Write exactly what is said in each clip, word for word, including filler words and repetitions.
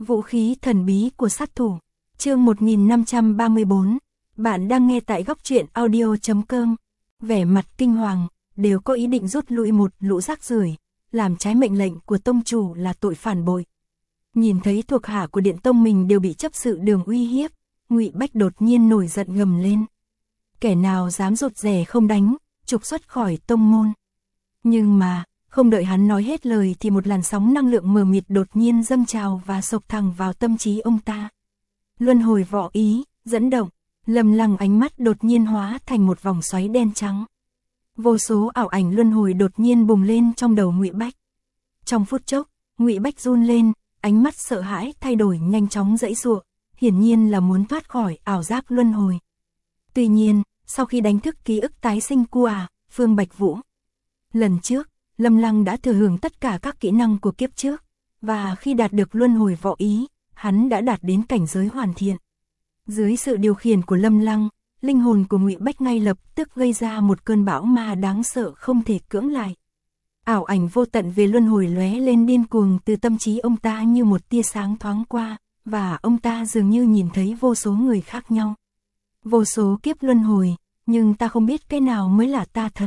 Vũ khí thần bí của sát thủ. Chương một nghìn năm trăm ba mươi bốn. Bạn đang nghe tại góc truyện audio chấm com. Vẻ mặt kinh hoàng, đều có ý định rút lui một lũ rác rưởi, làm trái mệnh lệnh của tông chủ là tội phản bội. Nhìn thấy thuộc hạ của Điện Tông mình đều bị chấp sự Đường uy hiếp, Ngụy Bách đột nhiên nổi giận gầm lên. Kẻ nào dám rụt rè không đánh, trục xuất khỏi tông môn. Nhưng mà, không đợi hắn nói hết lời thì một làn sóng năng lượng mờ mịt đột nhiên dâng trào và sộc thẳng vào tâm trí ông ta. Luân hồi võ ý, dẫn động, Lâm Lăng ánh mắt đột nhiên hóa thành một vòng xoáy đen trắng. Vô số ảo ảnh luân hồi đột nhiên bùng lên trong đầu Ngụy Bách. Trong phút chốc, Ngụy Bách run lên, ánh mắt sợ hãi thay đổi nhanh chóng giãy giụa, hiển nhiên là muốn thoát khỏi ảo giác luân hồi. Tuy nhiên, sau khi đánh thức ký ức tái sinh của Phương Bạch Vũ, lần trước, Lâm Lăng đã thừa hưởng tất cả các kỹ năng của kiếp trước, và khi đạt được luân hồi võ ý, hắn đã đạt đến cảnh giới hoàn thiện. Dưới sự điều khiển của Lâm Lăng, linh hồn của Ngụy Bách ngay lập tức gây ra một cơn bão ma đáng sợ không thể cưỡng lại. Ảo ảnh vô tận về luân hồi lóe lên điên cuồng từ tâm trí ông ta như một tia sáng thoáng qua, và ông ta dường như nhìn thấy vô số người khác nhau. Vô số kiếp luân hồi, nhưng ta không biết cái nào mới là ta thật.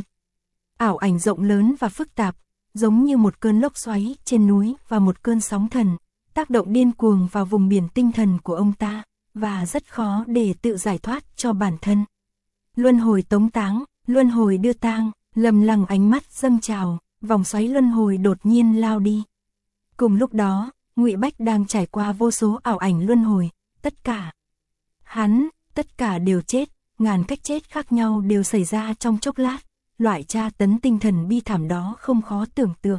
Ảo ảnh rộng lớn và phức tạp, giống như một cơn lốc xoáy trên núi và một cơn sóng thần, tác động điên cuồng vào vùng biển tinh thần của ông ta, và rất khó để tự giải thoát cho bản thân. Luân hồi tống táng, luân hồi đưa tang, Lâm Lăng ánh mắt dâng trào, vòng xoáy luân hồi đột nhiên lao đi. Cùng lúc đó, Ngụy Bách đang trải qua vô số ảo ảnh luân hồi, tất cả. Hắn, tất cả đều chết, ngàn cách chết khác nhau đều xảy ra trong chốc lát. Loại tra tấn tinh thần bi thảm đó không khó tưởng tượng.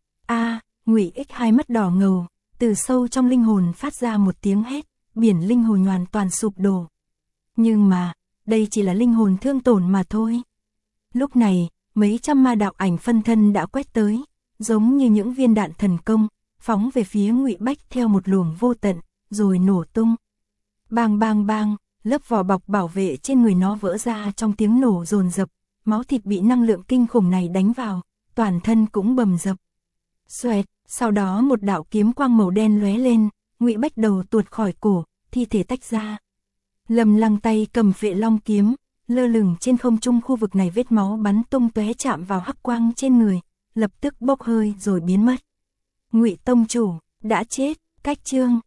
A, Ngụy Ích hai mắt đỏ ngầu, từ sâu trong linh hồn phát ra một tiếng hét, biển linh hồn hoàn toàn sụp đổ. Nhưng mà, đây chỉ là linh hồn thương tổn mà thôi. Lúc này, mấy trăm ma đạo ảnh phân thân đã quét tới, giống như những viên đạn thần công, phóng về phía Ngụy Bách theo một luồng vô tận, rồi nổ tung. Bang bang bang, lớp vỏ bọc bảo vệ trên người nó vỡ ra trong tiếng nổ dồn dập. Máu thịt bị năng lượng kinh khủng này đánh vào, toàn thân cũng bầm dập. Xoẹt, sau đó một đạo kiếm quang màu đen lóe lên, Ngụy Bách đầu tuột khỏi cổ, thi thể tách ra. Lâm Lăng tay cầm Vệ Long kiếm, lơ lửng trên không trung, khu vực này vết máu bắn tung tóe chạm vào hắc quang trên người, lập tức bốc hơi rồi biến mất. Ngụy tông chủ đã chết. Cách chương